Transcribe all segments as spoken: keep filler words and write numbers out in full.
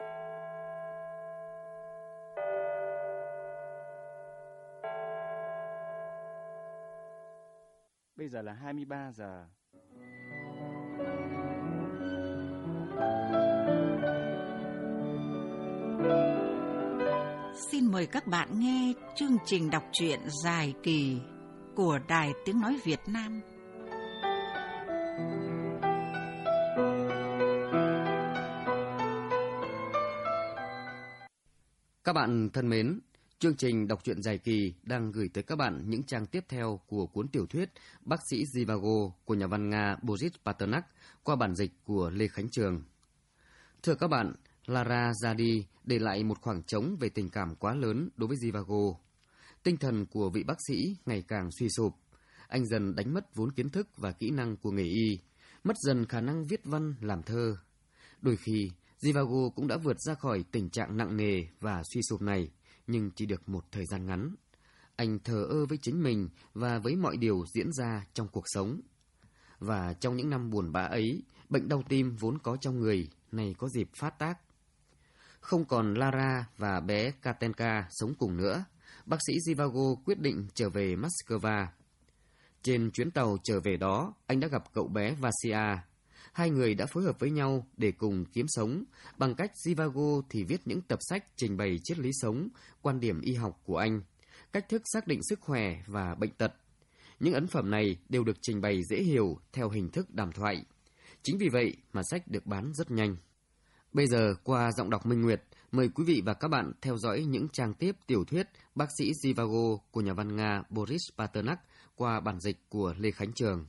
Bây giờ là hai mươi ba giờ. Xin mời các bạn nghe chương trình đọc truyện dài kỳ của Đài Tiếng Nói Việt Nam. Các bạn thân mến, chương trình đọc truyện dài kỳ đang gửi tới các bạn những trang tiếp theo của cuốn tiểu thuyết Bác sĩ Zhivago của nhà văn Nga Boris Pasternak qua bản dịch của Lê Khánh Trường. Thưa các bạn, Lara ra đi để lại một khoảng trống về tình cảm quá lớn đối với Zhivago. Tinh thần của vị bác sĩ ngày càng suy sụp. Anh dần đánh mất vốn kiến thức và kỹ năng của nghề y, mất dần khả năng viết văn làm thơ. Đôi khi, Zhivago cũng đã vượt ra khỏi tình trạng nặng nề và suy sụp này, nhưng chỉ được một thời gian ngắn. Anh thờ ơ với chính mình và với mọi điều diễn ra trong cuộc sống. Và trong những năm buồn bã ấy, bệnh đau tim vốn có trong người này có dịp phát tác. Không còn Lara và bé Katenka sống cùng nữa, bác sĩ Zhivago quyết định trở về Moscow. Trên chuyến tàu trở về đó, anh đã gặp cậu bé Vasia. Hai người đã phối hợp với nhau để cùng kiếm sống, bằng cách Zhivago thì viết những tập sách trình bày triết lý sống, quan điểm y học của anh, cách thức xác định sức khỏe và bệnh tật. Những ấn phẩm này đều được trình bày dễ hiểu theo hình thức đàm thoại. Chính vì vậy mà sách được bán rất nhanh. Bây giờ, qua giọng đọc Minh Nguyệt, mời quý vị và các bạn theo dõi những trang tiếp tiểu thuyết Bác sĩ Zhivago của nhà văn Nga Boris Pasternak qua bản dịch của Lê Khánh Trường.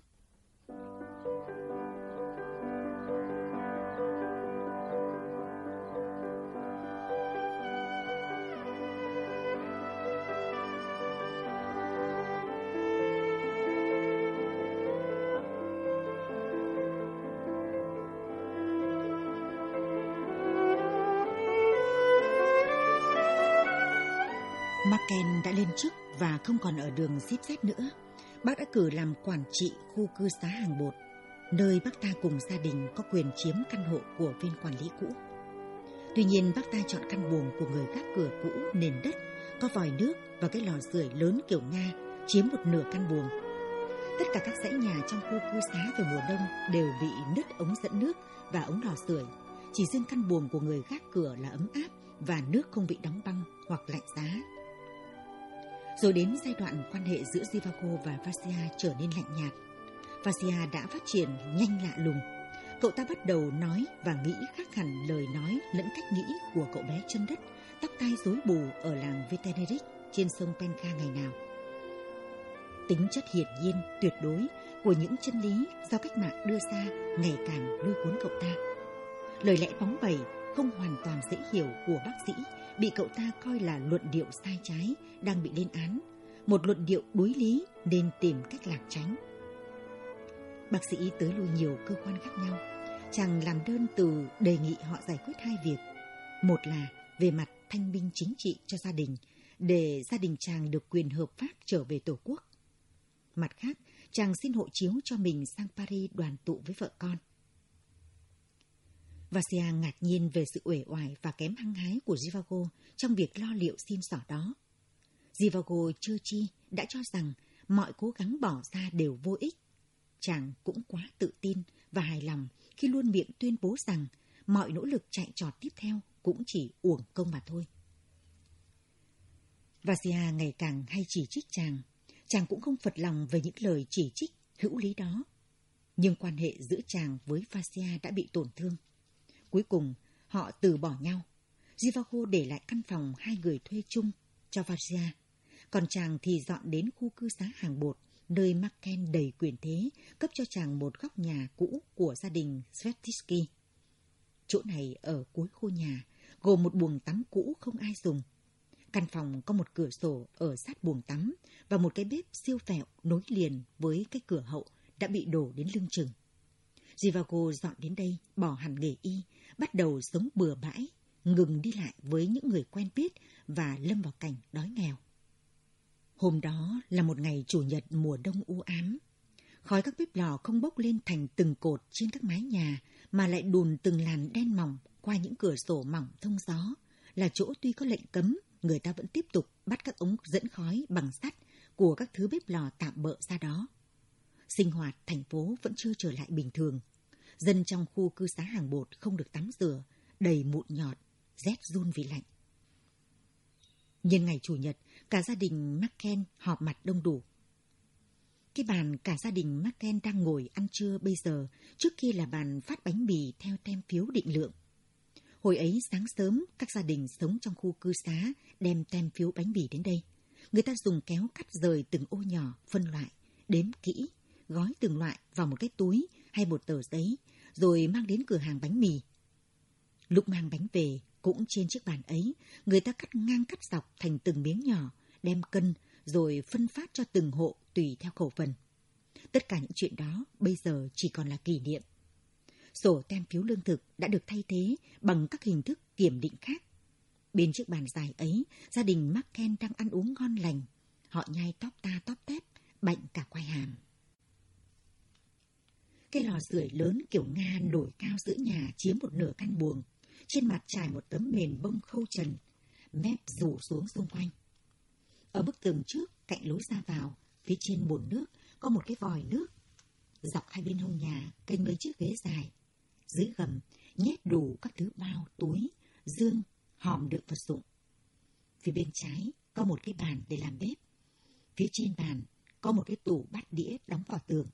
Marken đã lên chức và không còn ở đường xếp xếp nữa. Bác đã cử làm quản trị khu cư xá Hàng Bột, nơi bác ta cùng gia đình có quyền chiếm căn hộ của viên quản lý cũ. Tuy nhiên bác ta chọn căn buồng của người gác cửa cũ, nền đất, có vòi nước và cái lò sưởi lớn kiểu Nga chiếm một nửa căn buồng. Tất cả các dãy nhà trong khu cư xá vào mùa đông đều bị nứt ống dẫn nước và ống lò sưởi. Chỉ riêng căn buồng của người gác cửa là ấm áp và nước không bị đóng băng hoặc lạnh giá. Rồi đến giai đoạn quan hệ giữa Zhivago và Vasia trở nên lạnh nhạt. Vasia đã phát triển nhanh lạ lùng. Cậu ta bắt đầu nói và nghĩ khác hẳn lời nói lẫn cách nghĩ của cậu bé chân đất, tóc tai rối bù ở làng Veteneric trên sông Penka ngày nào. Tính chất hiển nhiên, tuyệt đối của những chân lý do cách mạng đưa ra ngày càng lôi cuốn cậu ta. Lời lẽ bóng bẩy, không hoàn toàn dễ hiểu của bác sĩ bị cậu ta coi là luận điệu sai trái đang bị lên án, một luận điệu đối lý nên tìm cách lảng tránh. Bác sĩ tới lui nhiều cơ quan khác nhau. Chàng làm đơn từ đề nghị họ giải quyết hai việc. Một là về mặt thanh minh chính trị cho gia đình, để gia đình chàng được quyền hợp pháp trở về Tổ quốc. Mặt khác, chàng xin hộ chiếu cho mình sang Paris đoàn tụ với vợ con. Vasia ngạc nhiên về sự uể oải và kém hăng hái của Zhivago trong việc lo liệu xin xỏ đó. Zhivago chưa chi đã cho rằng mọi cố gắng bỏ ra đều vô ích. Chàng cũng quá tự tin và hài lòng khi luôn miệng tuyên bố rằng mọi nỗ lực chạy trọt tiếp theo cũng chỉ uổng công mà thôi. Vasia ngày càng hay chỉ trích chàng. Chàng cũng không phật lòng về những lời chỉ trích hữu lý đó. Nhưng quan hệ giữa chàng với Vasia đã bị tổn thương. Cuối cùng, họ từ bỏ nhau. Zhivago để lại căn phòng hai người thuê chung cho Vasia. Còn chàng thì dọn đến khu cư xá Hàng Bột, nơi Marken đầy quyền thế, cấp cho chàng một góc nhà cũ của gia đình Svetsky. Chỗ này ở cuối khu nhà, gồm một buồng tắm cũ không ai dùng. Căn phòng có một cửa sổ ở sát buồng tắm và một cái bếp siêu vẹo nối liền với cái cửa hậu đã bị đổ đến lưng chừng. Zhivago dọn đến đây, bỏ hẳn nghề y, bắt đầu sống bừa bãi, ngừng đi lại với những người quen biết và lâm vào cảnh đói nghèo. Hôm đó là một ngày chủ nhật mùa đông u ám. Khói các bếp lò không bốc lên thành từng cột trên các mái nhà, mà lại đùn từng làn đen mỏng qua những cửa sổ mỏng thông gió, là chỗ tuy có lệnh cấm, người ta vẫn tiếp tục bắt các ống dẫn khói bằng sắt của các thứ bếp lò tạm bợ ra đó. Sinh hoạt thành phố vẫn chưa trở lại bình thường. Dân trong khu cư xá Hàng Bột không được tắm rửa, đầy mụn nhọt, rét run vì lạnh. Nhân ngày Chủ nhật, cả gia đình Marken họp mặt đông đủ. Cái bàn cả gia đình Marken đang ngồi ăn trưa bây giờ, trước kia là bàn phát bánh mì theo tem phiếu định lượng. Hồi ấy sáng sớm, các gia đình sống trong khu cư xá đem tem phiếu bánh mì đến đây. Người ta dùng kéo cắt rời từng ô nhỏ, phân loại, đếm kỹ, gói từng loại vào một cái túi hay một tờ giấy, rồi mang đến cửa hàng bánh mì. Lúc mang bánh về, cũng trên chiếc bàn ấy, người ta cắt ngang cắt dọc thành từng miếng nhỏ, đem cân, rồi phân phát cho từng hộ tùy theo khẩu phần. Tất cả những chuyện đó bây giờ chỉ còn là kỷ niệm. Sổ tem phiếu lương thực đã được thay thế bằng các hình thức kiểm định khác. Bên chiếc bàn dài ấy, gia đình Marken đang ăn uống ngon lành. Họ nhai tóp ta tóp tép, bạnh cả quai hàm. Cái lò sưởi lớn kiểu Nga nổi cao giữa nhà chiếm một nửa căn buồng. Trên mặt trải một tấm mền bông khâu trần, mép rủ xuống xung quanh. Ở bức tường trước, cạnh lối ra vào, phía trên bồn nước có một cái vòi nước. Dọc hai bên hông nhà kênh mấy chiếc ghế dài. Dưới gầm nhét đủ các thứ bao, túi, dương, hòm đựng vật dụng. Phía bên trái có một cái bàn để làm bếp. Phía trên bàn có một cái tủ bát đĩa đóng vào tường.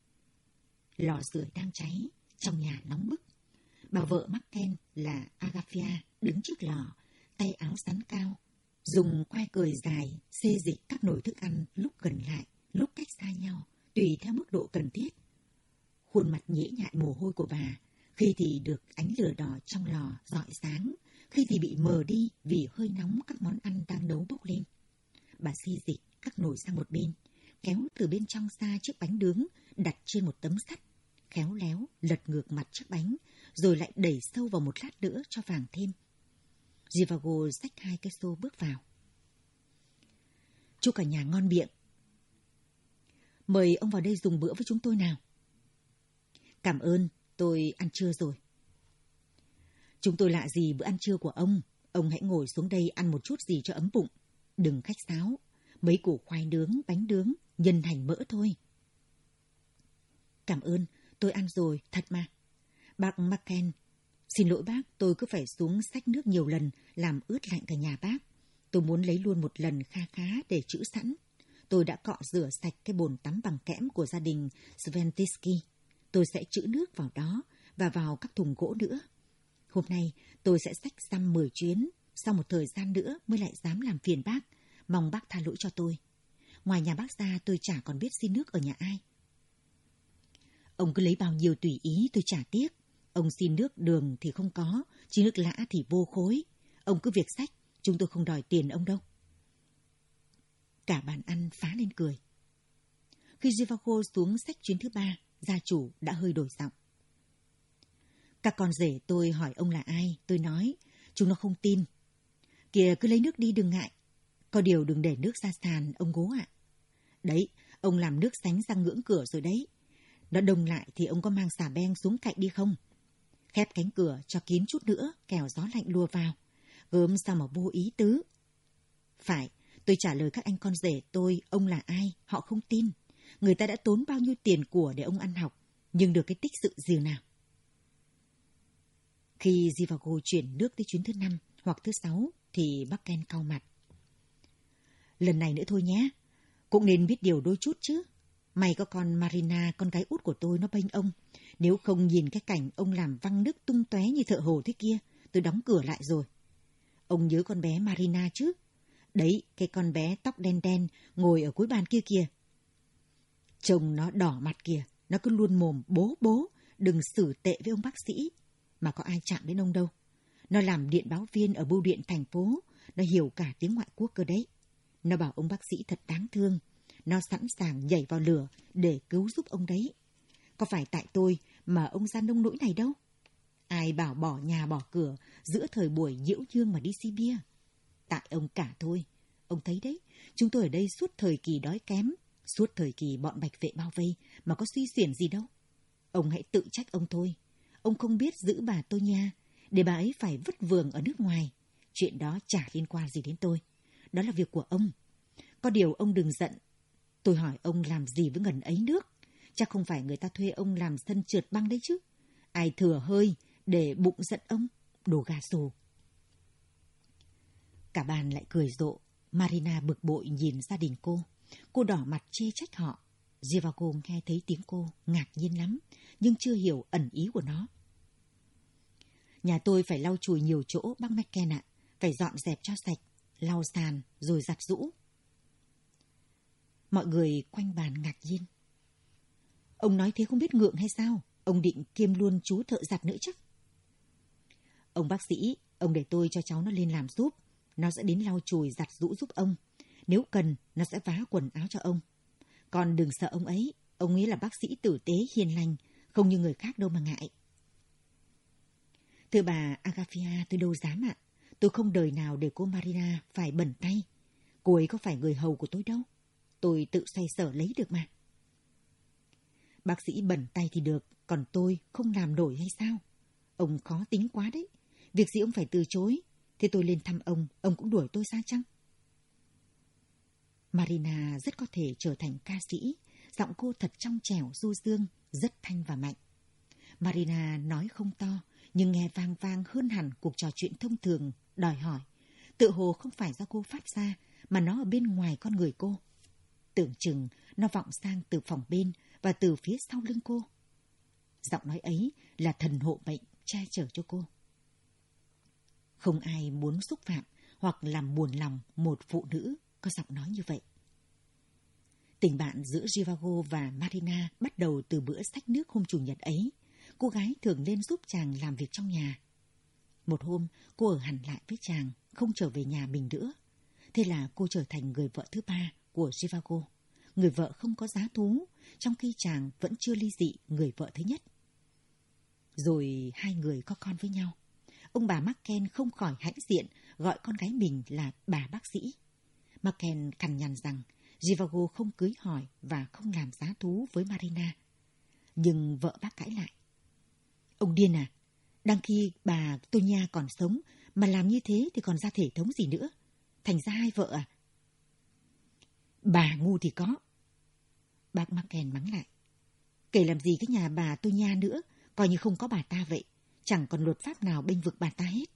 Lò sưởi đang cháy, trong nhà nóng bức. Bà vợ Marken là Agafia đứng trước lò, tay áo sắn cao, dùng quai cời dài xê dịch các nồi thức ăn lúc gần lại, lúc cách xa nhau, tùy theo mức độ cần thiết. Khuôn mặt nhễ nhại mồ hôi của bà, khi thì được ánh lửa đỏ trong lò rọi sáng, khi thì bị mờ đi vì hơi nóng các món ăn đang nấu bốc lên. Bà xê dịch các nồi sang một bên, kéo từ bên trong ra chiếc bánh nướng đặt trên một tấm sắt, khéo léo lật ngược mặt chiếc bánh, rồi lại đẩy sâu vào một lát nữa cho vàng thêm. Zhivago xách hai cái xô bước vào. Chúc cả nhà ngon miệng. Mời ông vào đây dùng bữa với chúng tôi nào. Cảm ơn, tôi ăn trưa rồi. Chúng tôi lạ gì bữa ăn trưa của ông. Ông hãy ngồi xuống đây ăn một chút gì cho ấm bụng. Đừng khách sáo. Mấy củ khoai nướng, bánh nướng, nhân hành mỡ thôi. Cảm ơn, tôi ăn rồi, thật mà. Bác Marken, xin lỗi bác, tôi cứ phải xuống xách nước nhiều lần, làm ướt lạnh cả nhà bác. Tôi muốn lấy luôn một lần kha khá để trữ sẵn. Tôi đã cọ rửa sạch cái bồn tắm bằng kẽm của gia đình Sventitsky. Tôi sẽ trữ nước vào đó và vào các thùng gỗ nữa. Hôm nay tôi sẽ xách xăm mười chuyến, sau một thời gian nữa mới lại dám làm phiền bác. Mong bác tha lỗi cho tôi. Ngoài nhà bác ra tôi chả còn biết xin nước ở nhà ai. Ông cứ lấy bao nhiêu tùy ý, tôi chả tiếc. Ông xin nước đường thì không có, chứ nước lã thì vô khối. Ông cứ việc xách, chúng tôi không đòi tiền ông đâu. Cả bàn ăn phá lên cười. Khi Zhivago xuống xách chuyến thứ ba, gia chủ đã hơi đổi giọng. Các con rể tôi hỏi ông là ai, tôi nói, chúng nó không tin. Kìa, cứ lấy nước đi đừng ngại. Có điều đừng để nước ra sàn, ông Gố ạ. Đấy, ông làm nước sánh ra ngưỡng cửa rồi đấy. Nó đông lại thì ông có mang xà beng xuống cạnh đi không? Khép cánh cửa cho kín chút nữa, kẻo gió lạnh lùa vào. Gớm sao mà vô ý tứ. Phải, tôi trả lời các anh con rể tôi, ông là ai, họ không tin. Người ta đã tốn bao nhiêu tiền của để ông ăn học, nhưng được cái tích sự gì nào. Khi Zhivago chuyển nước tới chuyến thứ năm hoặc thứ sáu, thì Marken cau mặt. Lần này nữa thôi nhé, cũng nên biết điều đôi chút chứ. May có con Marina, con gái út của tôi, nó bênh ông. Nếu không nhìn cái cảnh ông làm văng nước tung tóe như thợ hồ thế kia, tôi đóng cửa lại rồi. Ông nhớ con bé Marina chứ? Đấy, cái con bé tóc đen đen ngồi ở cuối bàn kia kìa. Chồng nó đỏ mặt kìa, nó cứ luôn mồm bố bố, đừng xử tệ với ông bác sĩ. Mà có ai chạm đến ông đâu. Nó làm điện báo viên ở bưu điện thành phố, nó hiểu cả tiếng ngoại quốc cơ đấy. Nó bảo ông bác sĩ thật đáng thương. Nó sẵn sàng nhảy vào lửa để cứu giúp ông đấy. Có phải tại tôi mà ông ra nông nỗi này đâu. Ai bảo bỏ nhà bỏ cửa giữa thời buổi nhiễu nhương mà đi Sibia. Tại ông cả thôi. Ông thấy đấy, chúng tôi ở đây suốt thời kỳ đói kém, suốt thời kỳ bọn bạch vệ bao vây mà có suy xuyển gì đâu. Ông hãy tự trách ông thôi. Ông không biết giữ bà tôi nha. để bà ấy phải vất vưởng ở nước ngoài. Chuyện đó chả liên quan gì đến tôi. Đó là việc của ông. Có điều ông đừng giận. Tôi hỏi ông làm gì với ngần ấy nước? Chắc không phải người ta thuê ông làm sân trượt băng đấy chứ. Ai thừa hơi để bụng giận ông, đồ gà xù. Cả bàn lại cười rộ. Marina bực bội nhìn gia đình cô. Cô đỏ mặt chê trách họ. Zhivago nghe thấy tiếng cô, ngạc nhiên lắm, nhưng chưa hiểu ẩn ý của nó. Nhà tôi phải lau chùi nhiều chỗ, bác Macken ạ. Phải dọn dẹp cho sạch, lau sàn rồi giặt giũ. Mọi người quanh bàn ngạc nhiên. Ông nói thế không biết ngượng hay sao? Ông định kiêm luôn chú thợ giặt nữa chắc. Ông bác sĩ, ông để tôi cho cháu nó lên làm giúp. Nó sẽ đến lau chùi giặt giũ giúp ông. Nếu cần, nó sẽ vá quần áo cho ông. Còn đừng sợ ông ấy. Ông ấy là bác sĩ tử tế, hiền lành, không như người khác đâu mà ngại. Thưa bà Agafia, tôi đâu dám ạ. Tôi không đời nào để cô Marina phải bẩn tay. Cô ấy có phải người hầu của tôi đâu. Tôi tự xoay sở lấy được mà. Bác sĩ bẩn tay thì được, còn tôi không làm nổi hay sao? Ông khó tính quá đấy. Việc gì ông phải từ chối. Thế tôi lên thăm ông, ông cũng đuổi tôi xa chăng? Marina rất có thể trở thành ca sĩ. Giọng cô thật trong trẻo, du dương, rất thanh và mạnh. Marina nói không to, nhưng nghe vang vang hơn hẳn cuộc trò chuyện thông thường, đòi hỏi. Tựa hồ không phải do cô phát ra, mà nó ở bên ngoài con người cô. Tưởng chừng nó vọng sang từ phòng bên và từ phía sau lưng cô. Giọng nói ấy là thần hộ mệnh che chở cho cô. Không ai muốn xúc phạm hoặc làm buồn lòng một phụ nữ có giọng nói như vậy. Tình bạn giữa Zhivago và Marina bắt đầu từ bữa xách nước hôm Chủ nhật ấy. Cô gái thường lên giúp chàng làm việc trong nhà. Một hôm, cô ở hẳn lại với chàng, không trở về nhà mình nữa. Thế là cô trở thành người vợ thứ ba của Zhivago. Người vợ không có giá thú, trong khi chàng vẫn chưa ly dị người vợ thứ nhất. Rồi hai người có con với nhau. Ông bà Macken không khỏi hãnh diện gọi con gái mình là bà bác sĩ. Macken cằn nhằn rằng Zhivago không cưới hỏi và không làm giá thú với Marina. Nhưng vợ bác cãi lại. Ông điên à? Đang khi bà Tonya còn sống mà làm như thế thì còn ra thể thống gì nữa? Thành ra hai vợ à? Bà ngu thì có. Bác Macken mắng lại. Kể làm gì cái nhà bà Tonya nữa, coi như không có bà ta vậy. Chẳng còn luật pháp nào bênh vực bà ta hết.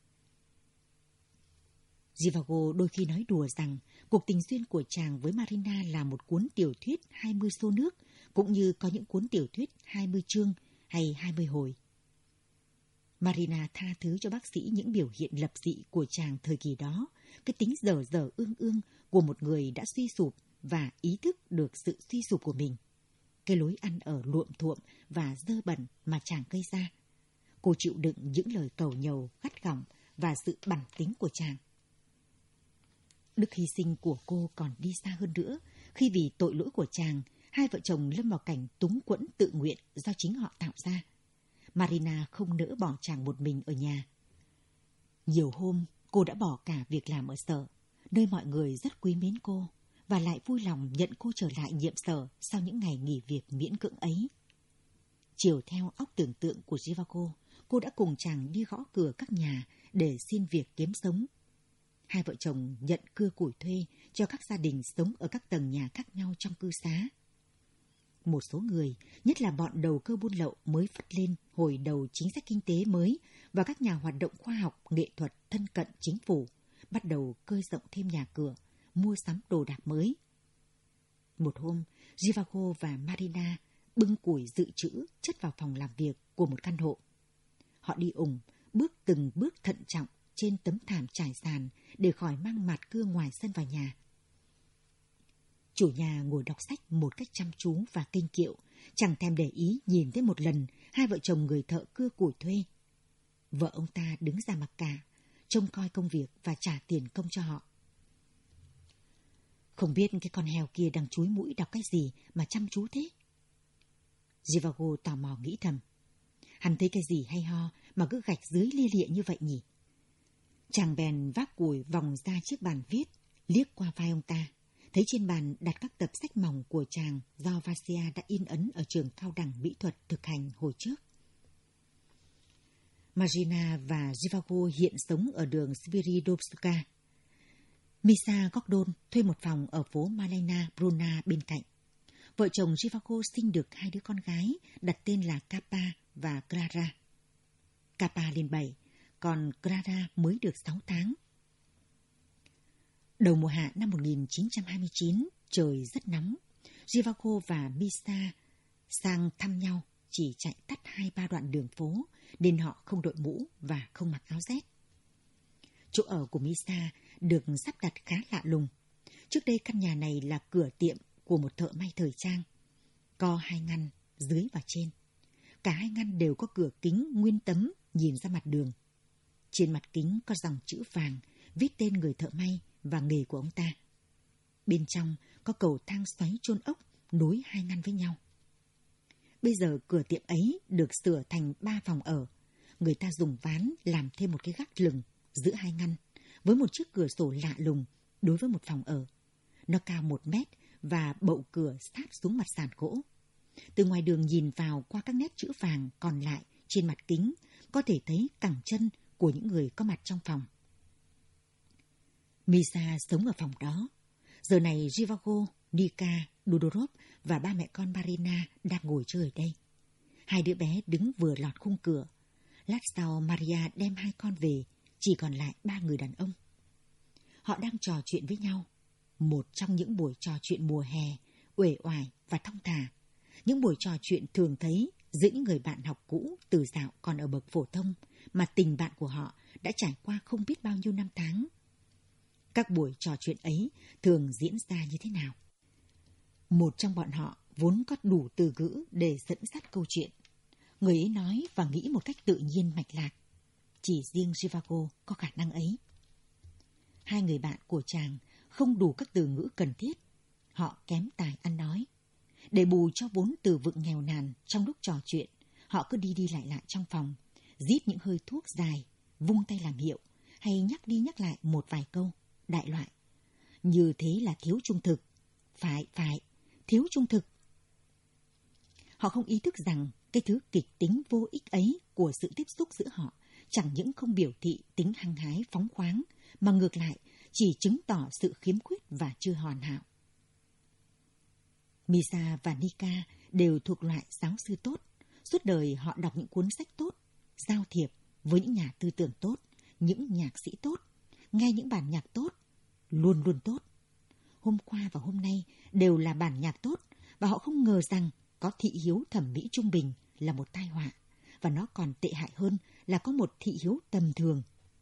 Zhivago đôi khi nói đùa rằng cuộc tình duyên của chàng với Marina là một cuốn tiểu thuyết hai mươi xô nước, cũng như có những cuốn tiểu thuyết hai mươi chương hay hai mươi hồi. Marina tha thứ cho bác sĩ những biểu hiện lập dị của chàng thời kỳ đó, cái tính dở dở ương ương của một người đã suy sụp và ý thức được sự suy sụp của mình. Cái lối ăn ở luộm thuộm và dơ bẩn mà chàng gây ra. Cô chịu đựng những lời cầu nhầu, gắt gỏng và sự bản tính của chàng. Đức hy sinh của cô còn đi xa hơn nữa, khi vì tội lỗi của chàng, hai vợ chồng lâm vào cảnh túng quẫn tự nguyện do chính họ tạo ra. Marina không nỡ bỏ chàng một mình ở nhà. Nhiều hôm, cô đã bỏ cả việc làm ở sở, nơi mọi người rất quý mến cô, và lại vui lòng nhận cô trở lại nhiệm sở sau những ngày nghỉ việc miễn cưỡng ấy. Chiều theo óc tưởng tượng của Zhivago, cô đã cùng chàng đi gõ cửa các nhà để xin việc kiếm sống. Hai vợ chồng nhận cưa củi thuê cho các gia đình sống ở các tầng nhà khác nhau trong cư xá. Một số người, nhất là bọn đầu cơ buôn lậu mới phất lên hồi đầu chính sách kinh tế mới và các nhà hoạt động khoa học, nghệ thuật thân cận chính phủ, bắt đầu cơi rộng thêm nhà cửa, mua sắm đồ đạc mới. Một hôm, Zhivago và Marina bưng củi dự trữ chất vào phòng làm việc của một căn hộ. Họ đi ủng, bước từng bước thận trọng trên tấm thảm trải sàn để khỏi mang mạt cưa ngoài sân vào nhà. Chủ nhà ngồi đọc sách một cách chăm chú và kinh kiệu, chẳng thèm để ý nhìn thấy một lần hai vợ chồng người thợ cưa củi thuê. Vợ ông ta đứng ra mặc cả, trông coi công việc và trả tiền công cho họ. Không biết cái con heo kia đang chúi mũi đọc cái gì mà chăm chú thế? Zhivago tò mò nghĩ thầm. Hắn thấy cái gì hay ho mà cứ gạch dưới lia lịa như vậy nhỉ? Chàng bèn vác củi vòng ra chiếc bàn viết, liếc qua vai ông ta. Thấy trên bàn đặt các tập sách mỏng của chàng do Vassia đã in ấn ở trường cao đẳng mỹ thuật thực hành hồi trước. Marina và Zhivago hiện sống ở đường Sviridovska. Misa Gordon thuê một phòng ở phố Malena Bruna bên cạnh. Vợ chồng Zhivago sinh được hai đứa con gái đặt tên là Kappa và Clara. Kappa lên bảy, còn Clara mới được sáu tháng. Đầu mùa hạ năm một nghìn chín trăm hai mươi chín, trời rất nóng. Zhivago và Misa sang thăm nhau chỉ chạy tắt hai ba đoạn đường phố, nên họ không đội mũ và không mặc áo rét. Chỗ ở của Misa được sắp đặt khá lạ lùng. Trước đây căn nhà này là cửa tiệm của một thợ may thời trang. Có hai ngăn dưới và trên. Cả hai ngăn đều có cửa kính nguyên tấm nhìn ra mặt đường. Trên mặt kính có dòng chữ vàng viết tên người thợ may và nghề của ông ta. Bên trong có cầu thang xoáy chôn ốc nối hai ngăn với nhau. Bây giờ cửa tiệm ấy được sửa thành ba phòng ở. Người ta dùng ván làm thêm một cái gác lửng giữa hai ngăn, với một chiếc cửa sổ lạ lùng đối với một phòng ở. Nó cao một mét và bậu cửa sát xuống mặt sàn gỗ. Từ ngoài đường nhìn vào qua các nét chữ vàng còn lại trên mặt kính, có thể thấy cẳng chân của những người có mặt trong phòng. Misa sống ở phòng đó. Giờ này Zhivago, Nika, Dudorov và ba mẹ con Marina đang ngồi chơi ở đây. Hai đứa bé đứng vừa lọt khung cửa. Lát sau Maria đem hai con về, chỉ còn lại ba người đàn ông. Họ đang trò chuyện với nhau. Một trong những buổi trò chuyện mùa hè, uể oải và thong thả. Những buổi trò chuyện thường thấy giữa những người bạn học cũ từ dạo còn ở bậc phổ thông, mà tình bạn của họ đã trải qua không biết bao nhiêu năm tháng. Các buổi trò chuyện ấy thường diễn ra như thế nào? Một trong bọn họ vốn có đủ từ ngữ để dẫn dắt câu chuyện. Người ấy nói và nghĩ một cách tự nhiên mạch lạc. Chỉ riêng Zhivago có khả năng ấy. Hai người bạn của chàng không đủ các từ ngữ cần thiết. Họ kém tài ăn nói. Để bù cho vốn từ vựng nghèo nàn trong lúc trò chuyện, họ cứ đi đi lại lại trong phòng, rít những hơi thuốc dài, vung tay làm hiệu, hay nhắc đi nhắc lại một vài câu, đại loại. Như thế là thiếu trung thực. Phải, phải, thiếu trung thực. Họ không ý thức rằng cái thứ kịch tính vô ích ấy của sự tiếp xúc giữa họ chẳng những không biểu thị tính hăng hái phóng khoáng, mà ngược lại chỉ chứng tỏ sự khiếm khuyết và chưa hoàn hảo. Misa và Nika đều thuộc loại giáo sư tốt. Suốt đời họ đọc những cuốn sách tốt, giao thiệp với những nhà tư tưởng tốt, những nhạc sĩ tốt, nghe những bản nhạc tốt, luôn luôn tốt. Hôm qua và hôm nay đều là bản nhạc tốt, và họ không ngờ rằng có thị hiếu thẩm mỹ trung bình là một tai họa, và nó còn tệ hại hơn là có một thị hiếu tầm thường.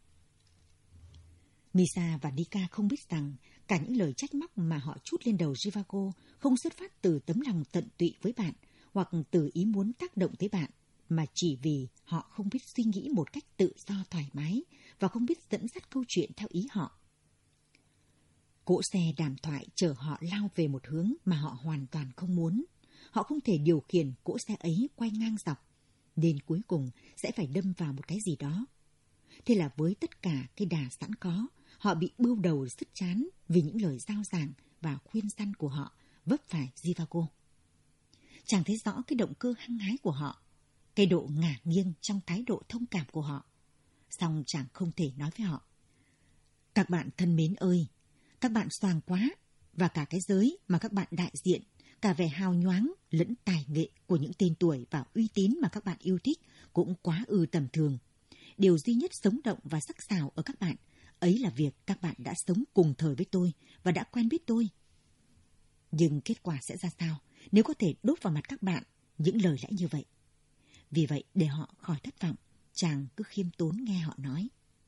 Misa và Nika không biết rằng cả những lời trách móc mà họ trút lên đầu Zhivago không xuất phát từ tấm lòng tận tụy với bạn hoặc từ ý muốn tác động tới bạn, mà chỉ vì họ không biết suy nghĩ một cách tự do thoải mái và không biết dẫn dắt câu chuyện theo ý họ. Cỗ xe đàm thoại chở họ lao về một hướng mà họ hoàn toàn không muốn. Họ không thể điều khiển cỗ xe ấy quay ngang dọc, nên cuối cùng sẽ phải đâm vào một cái gì đó. Thế là với tất cả cái đà sẵn có, họ bị bưu đầu sứt chán vì những lời giao giảng và khuyên răn của họ vấp phải Zhivago. Chàng thấy rõ cái động cơ hăng hái của họ, cái độ ngả nghiêng trong thái độ thông cảm của họ. Song chàng không thể nói với họ: các bạn thân mến ơi, các bạn xoàng quá, và cả cái giới mà các bạn đại diện, cả vẻ hào nhoáng lẫn tài nghệ của những tên tuổi và uy tín mà các bạn yêu thích cũng quá ư tầm thường. Điều duy nhất sống động và sắc sảo ở các bạn ấy là việc các bạn đã sống cùng thời với tôi và đã quen biết tôi. Nhưng kết quả sẽ ra sao nếu có thể đốt vào mặt các bạn những lời lẽ như vậy? Vì vậy, để họ khỏi thất vọng, chàng cứ khiêm tốn nghe họ nói.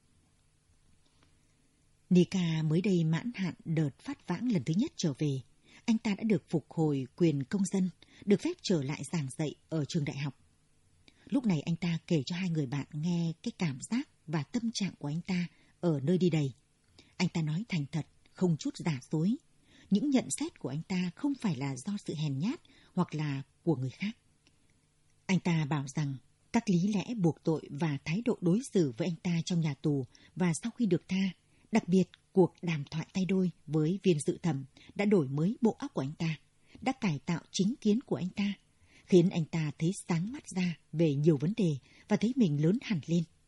Nika mới đây mãn hạn đợt phát vãng lần thứ nhất trở về. Anh ta đã được phục hồi quyền công dân, được phép trở lại giảng dạy ở trường đại học. Lúc này anh ta kể cho hai người bạn nghe cái cảm giác và tâm trạng của anh ta ở nơi đi đầy. Anh ta nói thành thật, không chút giả dối. Những nhận xét của anh ta không phải là do sự hèn nhát hoặc là của người khác. Anh ta bảo rằng các lý lẽ buộc tội và thái độ đối xử với anh ta trong nhà tù và sau khi được tha, đặc biệt cuộc đàm thoại tay đôi với viên dự thẩm đã đổi mới bộ óc của anh ta, đã cải tạo chính kiến của anh ta, khiến anh ta thấy sáng mắt ra về nhiều vấn đề và thấy mình lớn hẳn lên.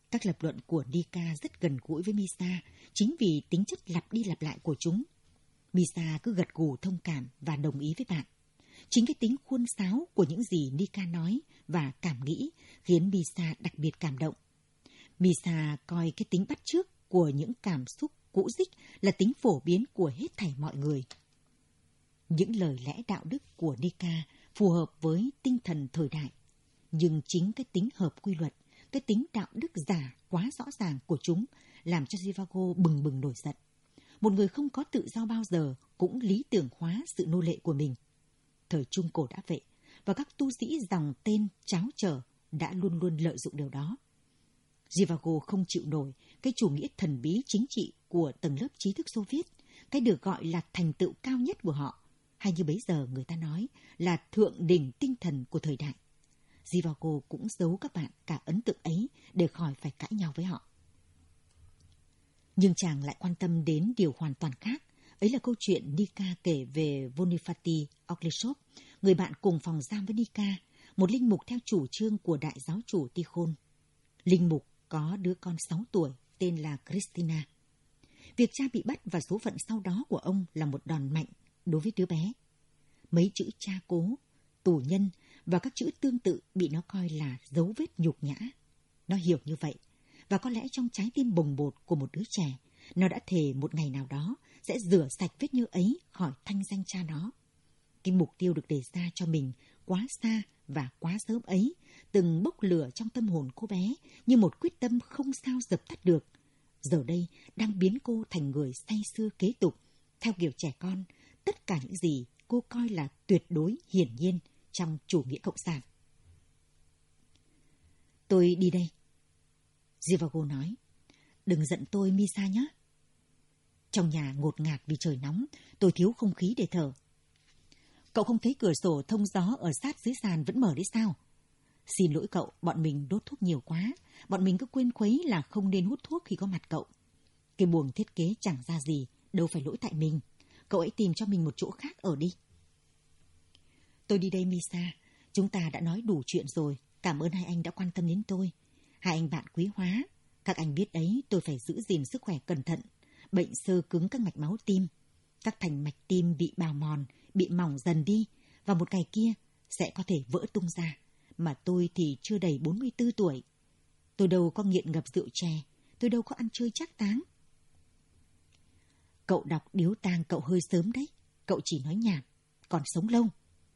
Các lập luận của Nika rất gần gũi với Misa, chính vì tính chất lặp đi lặp lại của chúng. Misa cứ gật gù thông cảm và đồng ý với bạn. Chính cái tính khuôn sáo của những gì Nika nói và cảm nghĩ khiến Misa đặc biệt cảm động. Misa coi cái tính bắt chước của những cảm xúc cũ dích là tính phổ biến của hết thảy mọi người. Những lời lẽ đạo đức của Nika phù hợp với tinh thần thời đại, nhưng chính cái tính hợp quy luật, cái tính đạo đức giả quá rõ ràng của chúng làm cho Zhivago bừng bừng nổi giận. Một người không có tự do bao giờ cũng lý tưởng hóa sự nô lệ của mình. Thời Trung Cổ đã vậy, và các tu sĩ dòng tên cháo trở đã luôn luôn lợi dụng điều đó. Zhivago không chịu nổi cái chủ nghĩa thần bí chính trị của tầng lớp trí thức Xô Viết, cái được gọi là thành tựu cao nhất của họ, hay như bấy giờ người ta nói là thượng đỉnh tinh thần của thời đại. Zhivago cũng giấu các bạn cả ấn tượng ấy để khỏi phải cãi nhau với họ. Nhưng chàng lại quan tâm đến điều hoàn toàn khác. Ấy là câu chuyện Nika kể về Vonifati Okleshov, người bạn cùng phòng giam với Nika, một linh mục theo chủ trương của đại giáo chủ Tikhon. Linh mục có đứa con sáu tuổi tên là Christina. Việc cha bị bắt và số phận sau đó của ông là một đòn mạnh đối với đứa bé. Mấy chữ cha cố, tù nhân và các chữ tương tự bị nó coi là dấu vết nhục nhã. Nó hiểu như vậy, và có lẽ trong trái tim bồng bột của một đứa trẻ, nó đã thề một ngày nào đó sẽ rửa sạch vết nhơ ấy khỏi thanh danh cha nó. Cái mục tiêu được đề ra cho mình quá xa và quá sớm ấy, từng bốc lửa trong tâm hồn cô bé như một quyết tâm không sao dập tắt được. Giờ đây đang biến cô thành người say sưa kế tục, theo kiểu trẻ con, tất cả những gì cô coi là tuyệt đối hiển nhiên trong chủ nghĩa cộng sản. Tôi đi đây. Zhivago nói. Đừng giận tôi, Misa nhé. Trong nhà ngột ngạt vì trời nóng, tôi thiếu không khí để thở. Cậu không thấy cửa sổ thông gió ở sát dưới sàn vẫn mở đấy sao? Xin lỗi cậu, bọn mình đốt thuốc nhiều quá. Bọn mình cứ quên khuấy là không nên hút thuốc khi có mặt cậu. Cái buồng thiết kế chẳng ra gì, đâu phải lỗi tại mình. Cậu hãy tìm cho mình một chỗ khác ở đi. Tôi đi đây, Misa. Chúng ta đã nói đủ chuyện rồi. Cảm ơn hai anh đã quan tâm đến tôi. Hai anh bạn quý hóa. Các anh biết đấy, tôi phải giữ gìn sức khỏe cẩn thận. Bệnh xơ cứng các mạch máu tim. Các thành mạch tim bị bào mòn, bị mỏng dần đi. Và một ngày kia sẽ có thể vỡ tung ra. Mà tôi thì chưa đầy bốn mươi tư tuổi. Tôi đâu có nghiện ngập rượu chè. Tôi đâu có ăn chơi trác táng. Cậu đọc điếu tang cậu hơi sớm đấy. Cậu chỉ nói nhảm, còn sống lâu.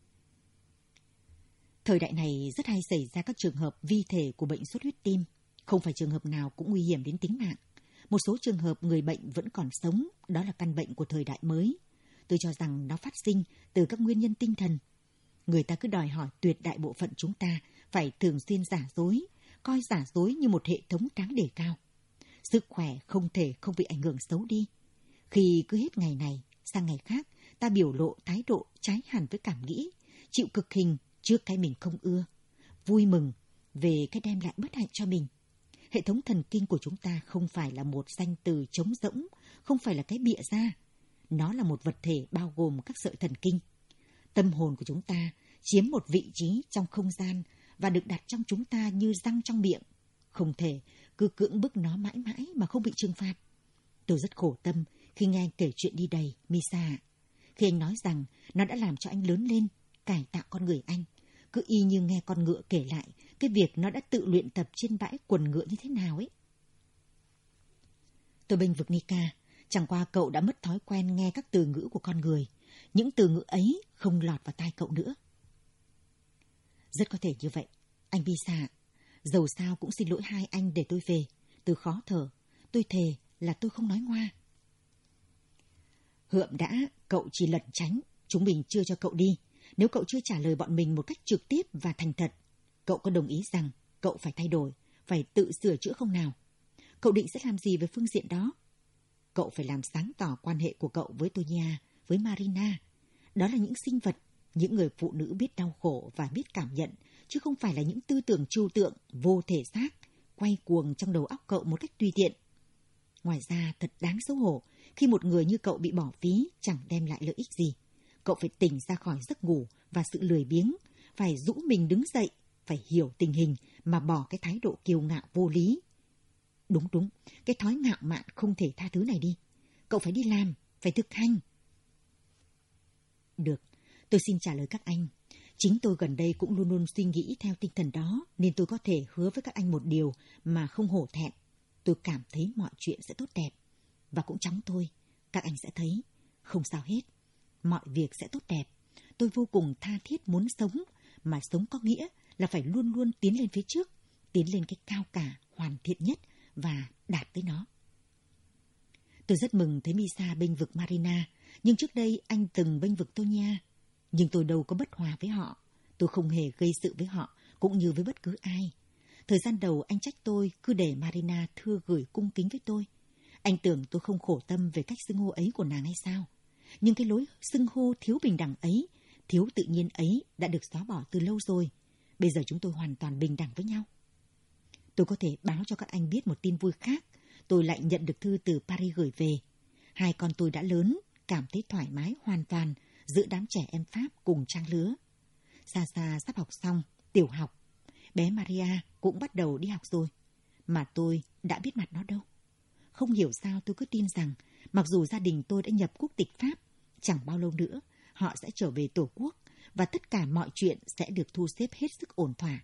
Thời đại này rất hay xảy ra các trường hợp vi thể của bệnh xuất huyết tim. Không phải trường hợp nào cũng nguy hiểm đến tính mạng. Một số trường hợp người bệnh vẫn còn sống, đó là căn bệnh của thời đại mới. Tôi cho rằng nó phát sinh từ các nguyên nhân tinh thần. Người ta cứ đòi hỏi tuyệt đại bộ phận chúng ta phải thường xuyên giả dối, coi giả dối như một hệ thống đáng đề cao. Sức khỏe không thể không bị ảnh hưởng xấu đi. Khi cứ hết ngày này sang ngày khác, ta biểu lộ thái độ trái hẳn với cảm nghĩ, chịu cực hình trước cái mình không ưa, vui mừng về cái đem lại bất hạnh cho mình. Hệ thống thần kinh của chúng ta không phải là một danh từ trống rỗng, không phải là cái bịa ra. Nó là một vật thể bao gồm các sợi thần kinh. Tâm hồn của chúng ta chiếm một vị trí trong không gian và được đặt trong chúng ta như răng trong miệng. Không thể cứ cưỡng bức nó mãi mãi mà không bị trừng phạt. Tôi rất khổ tâm khi nghe anh kể chuyện đi đầy, Misa. Khi anh nói rằng nó đã làm cho anh lớn lên, cải tạo con người anh. Cứ y như nghe con ngựa kể lại cái việc nó đã tự luyện tập trên bãi quần ngựa như thế nào ấy. Tôi bênh vực Nika. Chẳng qua cậu đã mất thói quen nghe các từ ngữ của con người. Những từ ngữ ấy không lọt vào tai cậu nữa. Rất có thể như vậy. Anh Misa, dầu sao cũng xin lỗi hai anh để tôi về. Tôi khó thở. Tôi thề là tôi không nói ngoa. Hượm đã, cậu chỉ lẩn tránh. Chúng mình chưa cho cậu đi. Nếu cậu chưa trả lời bọn mình một cách trực tiếp và thành thật, cậu có đồng ý rằng cậu phải thay đổi, phải tự sửa chữa không nào? Cậu định sẽ làm gì về phương diện đó? Cậu phải làm sáng tỏ quan hệ của cậu với Tonya, với Marina. Đó là những sinh vật, những người phụ nữ biết đau khổ và biết cảm nhận, chứ không phải là những tư tưởng trừu tượng, vô thể xác, quay cuồng trong đầu óc cậu một cách tùy tiện. Ngoài ra, thật đáng xấu hổ khi một người như cậu bị bỏ phí chẳng đem lại lợi ích gì. Cậu phải tỉnh ra khỏi giấc ngủ và sự lười biếng, phải rũ mình đứng dậy, phải hiểu tình hình mà bỏ cái thái độ kiêu ngạo vô lý. Đúng đúng, cái thói ngạo mạn không thể tha thứ này đi. Cậu phải đi làm, phải thực hành. Được, tôi xin trả lời các anh. Chính tôi gần đây cũng luôn luôn suy nghĩ theo tinh thần đó, nên tôi có thể hứa với các anh một điều mà không hổ thẹn. Tôi cảm thấy mọi chuyện sẽ tốt đẹp. Và cũng chóng thôi, các anh sẽ thấy. Không sao hết, mọi việc sẽ tốt đẹp. Tôi vô cùng tha thiết muốn sống, mà sống có nghĩa là phải luôn luôn tiến lên phía trước, tiến lên cái cao cả, hoàn thiện nhất và đạt tới nó. Tôi rất mừng thấy Misa bênh vực Marina, nhưng trước đây anh từng bênh vực Tonia. Nhưng tôi đâu có bất hòa với họ. Tôi không hề gây sự với họ, cũng như với bất cứ ai. Thời gian đầu anh trách tôi cứ để Marina thưa gửi cung kính với tôi. Anh tưởng tôi không khổ tâm về cách xưng hô ấy của nàng hay sao? Nhưng cái lối xưng hô thiếu bình đẳng ấy, thiếu tự nhiên ấy đã được xóa bỏ từ lâu rồi. Bây giờ chúng tôi hoàn toàn bình đẳng với nhau. Tôi có thể báo cho các anh biết một tin vui khác. Tôi lại nhận được thư từ Paris gửi về. Hai con tôi đã lớn, cảm thấy thoải mái hoàn toàn giữa đám trẻ em Pháp cùng trang lứa. Sasa sắp học xong, tiểu học. Bé Maria cũng bắt đầu đi học rồi. Mà tôi đã biết mặt nó đâu. Không hiểu sao tôi cứ tin rằng, mặc dù gia đình tôi đã nhập quốc tịch Pháp, chẳng bao lâu nữa họ sẽ trở về Tổ quốc và tất cả mọi chuyện sẽ được thu xếp hết sức ổn thỏa.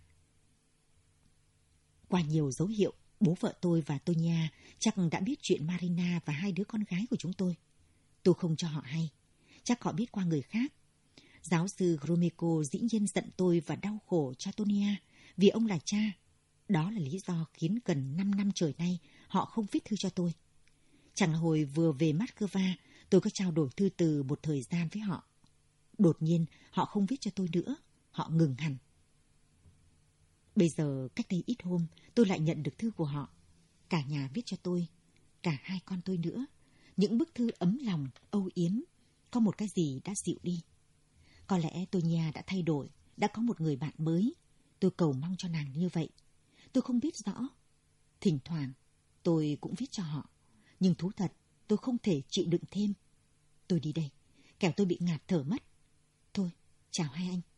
Qua nhiều dấu hiệu, bố vợ tôi và Tonia chắc đã biết chuyện Marina và hai đứa con gái của chúng tôi. Tôi không cho họ hay. Chắc họ biết qua người khác. Giáo sư Gromeko dĩ nhiên giận tôi và đau khổ cho Tonia vì ông là cha. Đó là lý do khiến gần năm năm trời nay họ không viết thư cho tôi. Chẳng là hồi vừa về Moscow, tôi có trao đổi thư từ một thời gian với họ. Đột nhiên, họ không viết cho tôi nữa. Họ ngừng hẳn. Bây giờ, cách đây ít hôm, tôi lại nhận được thư của họ. Cả nhà viết cho tôi, cả hai con tôi nữa. Những bức thư ấm lòng, âu yếm. Có một cái gì đã dịu đi. Có lẽ Tonia đã thay đổi, đã có một người bạn mới. Tôi cầu mong cho nàng như vậy. Tôi không biết rõ. Thỉnh thoảng, tôi cũng viết cho họ. Nhưng thú thật, tôi không thể chịu đựng thêm. Tôi đi đây, kẻo tôi bị ngạt thở mất. Thôi, chào hai anh.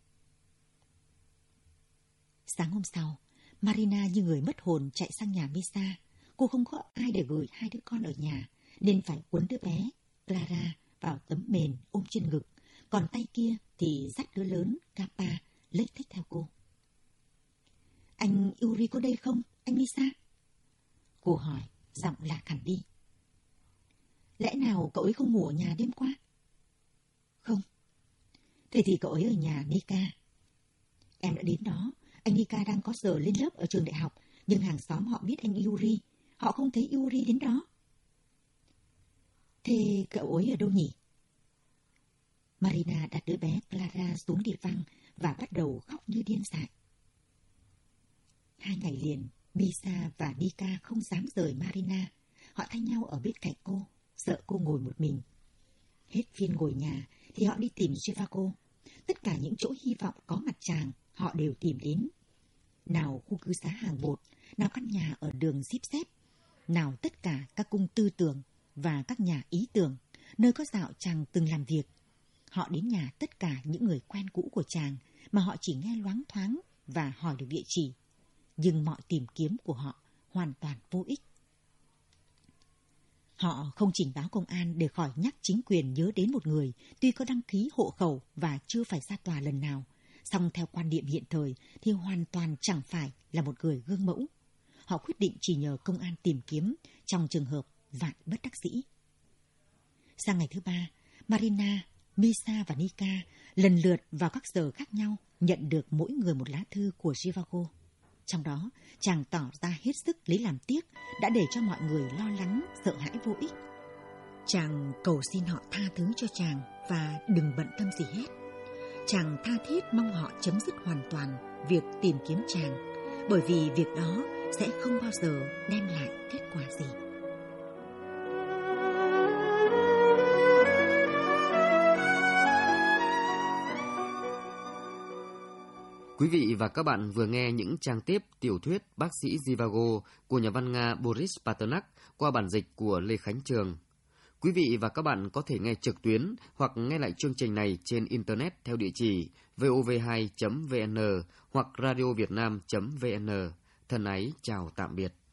Sáng hôm sau, Marina như người mất hồn chạy sang nhà Misa. Cô không có ai để gửi hai đứa con ở nhà, nên phải quấn đứa bé, Clara, vào tấm mền ôm trên ngực. Còn tay kia thì dắt đứa lớn, Kappa, lếch thếch theo cô. Anh Yuri có đây không, anh Misa? Cô hỏi, giọng lạc hẳn đi. Lẽ nào cậu ấy không ngủ ở nhà đêm qua? Không. Thế thì cậu ấy ở nhà Nika. Em đã đến đó. Anh Nika đang có giờ lên lớp ở trường đại học, nhưng hàng xóm họ biết anh Yuri. Họ không thấy Yuri đến đó. Thế cậu ấy ở đâu nhỉ? Marina đặt đứa bé Clara xuống địa văng và bắt đầu khóc như điên dại. Hai ngày liền, Misa và Nika không dám rời Marina. Họ thay nhau ở bên cạnh cô, sợ cô ngồi một mình. Hết phiên ngồi nhà thì họ đi tìm Zhivago. Tất cả những chỗ hy vọng có mặt chàng, họ đều tìm đến. Nào khu cư xá hàng bột, nào căn nhà ở đường Zip Xếp, nào tất cả các cung tư tưởng và các nhà ý tưởng, nơi có dạo chàng từng làm việc. Họ đến nhà tất cả những người quen cũ của chàng mà họ chỉ nghe loáng thoáng và hỏi được địa chỉ. Nhưng mọi tìm kiếm của họ hoàn toàn vô ích. Họ không trình báo công an để khỏi nhắc chính quyền nhớ đến một người tuy có đăng ký hộ khẩu và chưa phải ra tòa lần nào, song theo quan niệm hiện thời thì hoàn toàn chẳng phải là một người gương mẫu. Họ quyết định chỉ nhờ công an tìm kiếm trong trường hợp vạn bất đắc dĩ. Sang ngày thứ ba, Marina, Misa và Nika lần lượt vào các giờ khác nhau nhận được mỗi người một lá thư của Zhivago. Trong đó, chàng tỏ ra hết sức lấy làm tiếc, đã để cho mọi người lo lắng, sợ hãi vô ích. Chàng cầu xin họ tha thứ cho chàng và đừng bận tâm gì hết. Chàng tha thiết mong họ chấm dứt hoàn toàn việc tìm kiếm chàng, bởi vì việc đó sẽ không bao giờ đem lại kết quả gì. Quý vị và các bạn vừa nghe những trang tiếp tiểu thuyết Bác sĩ Zhivago của nhà văn Nga Boris Pasternak qua bản dịch của Lê Khánh Trường. Quý vị và các bạn có thể nghe trực tuyến hoặc nghe lại chương trình này trên Internet theo địa chỉ vov hai chấm vn hoặc radiovietnam chấm vn. Thân ái chào tạm biệt.